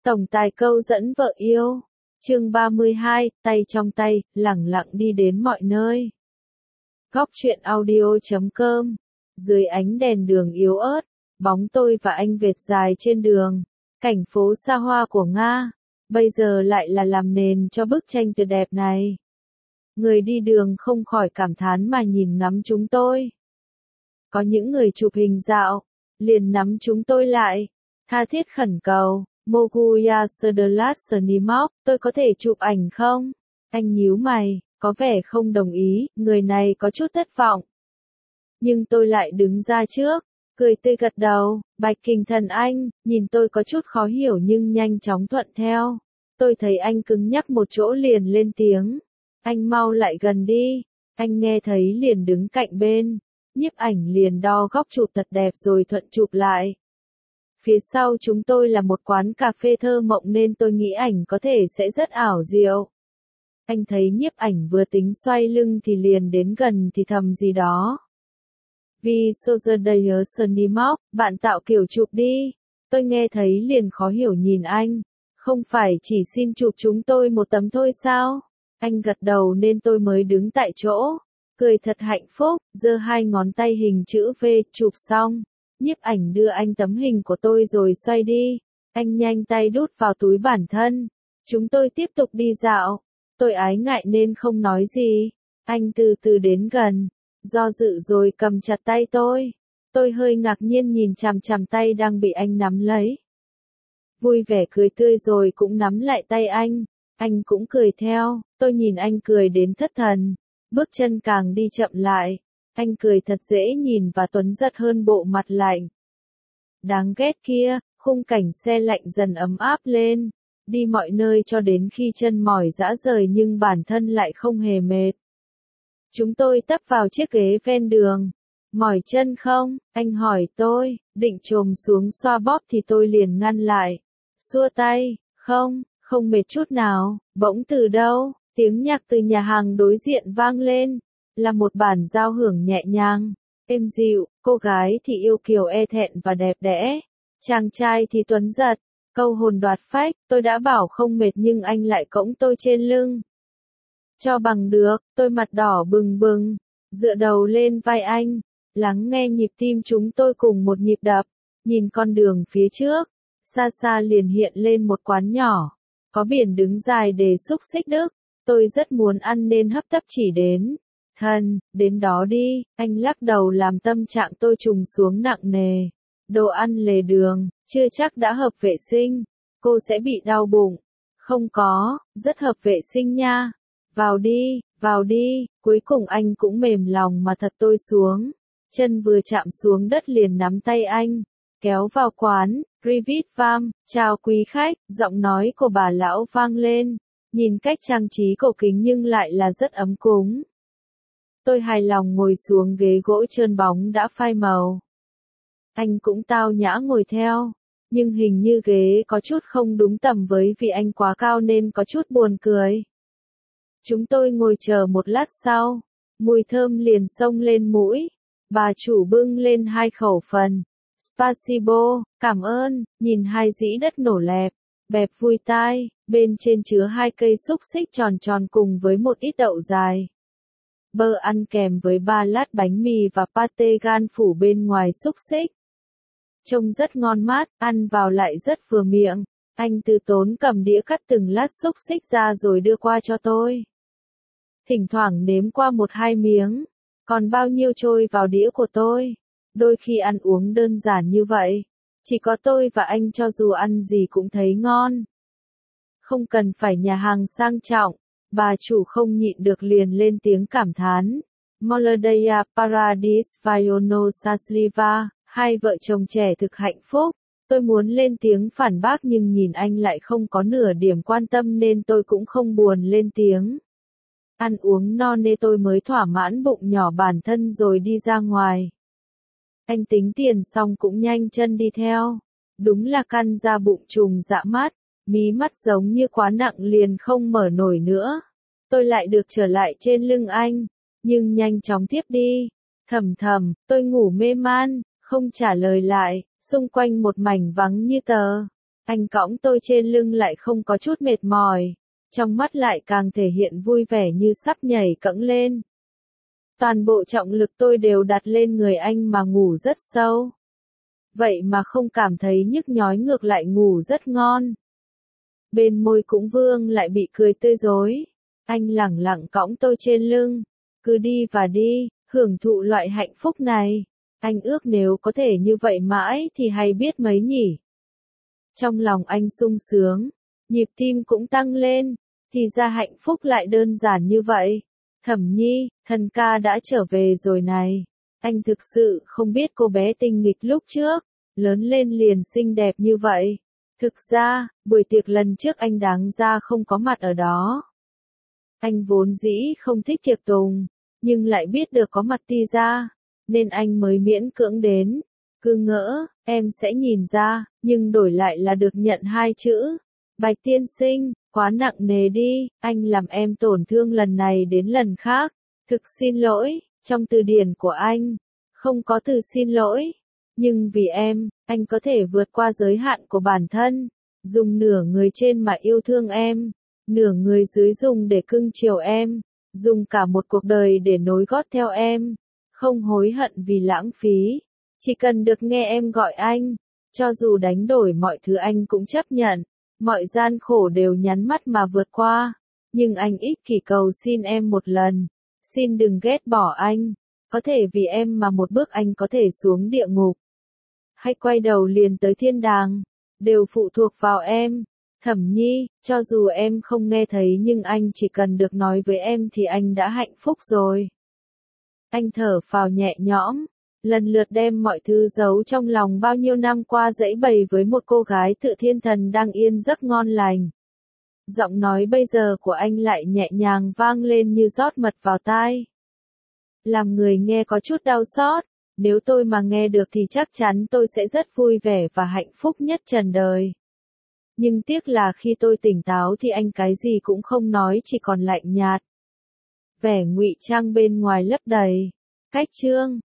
Tổng tài câu dẫn vợ yêu. Chương 32, tay trong tay, lẳng lặng đi đến mọi nơi. Góc truyện audio.com. Dưới ánh đèn đường yếu ớt, bóng tôi và anh vệt dài trên đường, cảnh phố xa hoa của Nga, bây giờ lại là làm nền cho bức tranh tuyệt đẹp này. Người đi đường không khỏi cảm thán mà nhìn ngắm chúng tôi. Có những người chụp hình dạo, liền nắm chúng tôi lại, tha thiết khẩn cầu. Moguya Sederlat Snimok, tôi có thể chụp ảnh không? Anh nhíu mày, có vẻ không đồng ý, người này có chút thất vọng. Nhưng tôi lại đứng ra trước, cười tươi gật đầu, Bạch Kình Thần anh, nhìn tôi có chút khó hiểu nhưng nhanh chóng thuận theo. Tôi thấy anh cứng nhắc một chỗ liền lên tiếng. Anh mau lại gần đi, anh nghe thấy liền đứng cạnh bên, nhiếp ảnh liền đo góc chụp thật đẹp rồi thuận chụp lại. Phía sau chúng tôi là một quán cà phê thơ mộng nên tôi nghĩ ảnh có thể sẽ rất ảo diệu. Anh thấy nhiếp ảnh vừa tính xoay lưng thì liền đến gần thì thầm gì đó. Vì Sozerdaya Snimok, bạn tạo kiểu chụp đi. Tôi nghe thấy liền khó hiểu nhìn anh. Không phải chỉ xin chụp chúng tôi một tấm thôi sao? Anh gật đầu nên tôi mới đứng tại chỗ. Cười thật hạnh phúc, giơ hai ngón tay hình chữ V, chụp xong. Nhiếp ảnh đưa anh tấm hình của tôi rồi xoay đi. Anh nhanh tay đút vào túi bản thân. Chúng tôi tiếp tục đi dạo. Tôi ái ngại nên không nói gì. Anh từ từ đến gần. Do dự rồi cầm chặt tay tôi. Tôi hơi ngạc nhiên nhìn chằm chằm tay đang bị anh nắm lấy. Vui vẻ cười tươi rồi cũng nắm lại tay anh. Anh cũng cười theo. Tôi nhìn anh cười đến thất thần. Bước chân càng đi chậm lại. Anh cười thật dễ nhìn và tuấn giật hơn bộ mặt lạnh. Đáng ghét kia, khung cảnh xe lạnh dần ấm áp lên. Đi mọi nơi cho đến khi chân mỏi rã rời nhưng bản thân lại không hề mệt. Chúng tôi tấp vào chiếc ghế ven đường. Mỏi chân không? Anh hỏi tôi, định chồm xuống xoa bóp thì tôi liền ngăn lại. Xua tay, không mệt chút nào. Bỗng từ đâu, tiếng nhạc từ nhà hàng đối diện vang lên. Là một bản giao hưởng nhẹ nhàng, êm dịu, cô gái thì yêu kiều e thẹn và đẹp đẽ, chàng trai thì tuấn giật, câu hồn đoạt phách, tôi đã bảo không mệt nhưng anh lại cõng tôi trên lưng. Cho bằng được, tôi mặt đỏ bừng bừng, dựa đầu lên vai anh, lắng nghe nhịp tim chúng tôi cùng một nhịp đập, nhìn con đường phía trước, xa xa liền hiện lên một quán nhỏ, có biển đứng dài để xúc xích Đức, tôi rất muốn ăn nên hấp tấp chỉ đến. Thân, đến đó đi, anh lắc đầu làm tâm trạng tôi trùng xuống nặng nề. Đồ ăn lề đường, chưa chắc đã hợp vệ sinh, cô sẽ bị đau bụng. Không có, rất hợp vệ sinh nha. Vào đi, cuối cùng anh cũng mềm lòng mà thật tôi xuống. Chân vừa chạm xuống đất liền nắm tay anh, kéo vào quán, Rivit Vam, chào quý khách, giọng nói của bà lão vang lên. Nhìn cách trang trí cổ kính nhưng lại là rất ấm cúng. Tôi hài lòng ngồi xuống ghế gỗ trơn bóng đã phai màu. Anh cũng tao nhã ngồi theo, nhưng hình như ghế có chút không đúng tầm với vì anh quá cao nên có chút buồn cười. Chúng tôi ngồi chờ một lát sau, mùi thơm liền xông lên mũi. Bà chủ bưng lên hai khẩu phần. Spasibo, cảm ơn, nhìn hai dĩ đất nổ lẹp, bẹp vui tai, bên trên chứa hai cây xúc xích tròn tròn cùng với một ít đậu dài. Bơ ăn kèm với 3 lát bánh mì và pate gan phủ bên ngoài xúc xích. Trông rất ngon mát, ăn vào lại rất vừa miệng. Anh từ tốn cầm đĩa cắt từng lát xúc xích ra rồi đưa qua cho tôi. Thỉnh thoảng nếm qua 1-2 miếng, còn bao nhiêu trôi vào đĩa của tôi. Đôi khi ăn uống đơn giản như vậy, chỉ có tôi và anh cho dù ăn gì cũng thấy ngon. Không cần phải nhà hàng sang trọng. Bà chủ không nhịn được liền lên tiếng cảm thán. Molodaya Paradis Vayono Sasliva, hai vợ chồng trẻ thực hạnh phúc. Tôi muốn lên tiếng phản bác nhưng nhìn anh lại không có nửa điểm quan tâm nên tôi cũng không buồn lên tiếng. Ăn uống no nê tôi mới thỏa mãn bụng nhỏ bản thân rồi đi ra ngoài. Anh tính tiền xong cũng nhanh chân đi theo. Đúng là căn ra bụng trùng dạ mát. Mí mắt giống như quá nặng liền không mở nổi nữa. Tôi lại được trở lại trên lưng anh, nhưng nhanh chóng tiếp đi. Thầm, tôi ngủ mê man, không trả lời lại, xung quanh một mảnh vắng như tờ. Anh cõng tôi trên lưng lại không có chút mệt mỏi, trong mắt lại càng thể hiện vui vẻ như sắp nhảy cẫng lên. Toàn bộ trọng lực tôi đều đặt lên người anh mà ngủ rất sâu. Vậy mà không cảm thấy nhức nhói, ngược lại ngủ rất ngon. Bên môi cũng vương lại bị cười tươi rói. Anh lẳng lặng cõng tôi trên lưng. Cứ đi và đi, hưởng thụ loại hạnh phúc này. Anh ước nếu có thể như vậy mãi thì hay biết mấy nhỉ. Trong lòng anh sung sướng, nhịp tim cũng tăng lên. Thì ra hạnh phúc lại đơn giản như vậy. Thẩm Nhi, thần ca đã trở về rồi này. Anh thực sự không biết cô bé tinh nghịch lúc trước, lớn lên liền xinh đẹp như vậy. Thực ra, buổi tiệc lần trước anh đáng ra không có mặt ở đó. Anh vốn dĩ không thích tiệc tùng, nhưng lại biết được có mặt Ti ra, nên anh mới miễn cưỡng đến. Cứ ngỡ, em sẽ nhìn ra, nhưng đổi lại là được nhận 2 chữ. Bạch tiên sinh, quá nặng nề đi, anh làm em tổn thương lần này đến lần khác. Thực xin lỗi, trong từ điển của anh, không có từ xin lỗi. Nhưng vì em, anh có thể vượt qua giới hạn của bản thân, dùng nửa người trên mà yêu thương em, nửa người dưới dùng để cưng chiều em, dùng cả một cuộc đời để nối gót theo em, không hối hận vì lãng phí, chỉ cần được nghe em gọi anh, cho dù đánh đổi mọi thứ anh cũng chấp nhận, mọi gian khổ đều nhắm mắt mà vượt qua, nhưng anh ích kỷ cầu xin em một lần, xin đừng ghét bỏ anh, có thể vì em mà một bước anh có thể xuống địa ngục, hay quay đầu liền tới thiên đàng, đều phụ thuộc vào em. Thẩm Nhi, cho dù em không nghe thấy nhưng anh chỉ cần được nói với em thì anh đã hạnh phúc rồi. Anh thở phào nhẹ nhõm, lần lượt đem mọi thứ giấu trong lòng bao nhiêu năm qua giãy bày với một cô gái tự thiên thần đang yên giấc ngon lành. Giọng nói bây giờ của anh lại nhẹ nhàng vang lên như rót mật vào tai. Làm người nghe có chút đau xót, nếu tôi mà nghe được thì chắc chắn tôi sẽ rất vui vẻ và hạnh phúc nhất trần đời. Nhưng tiếc là khi tôi tỉnh táo thì anh cái gì cũng không nói, chỉ còn lạnh nhạt. Vẻ ngụy trang bên ngoài lấp đầy. Cách chương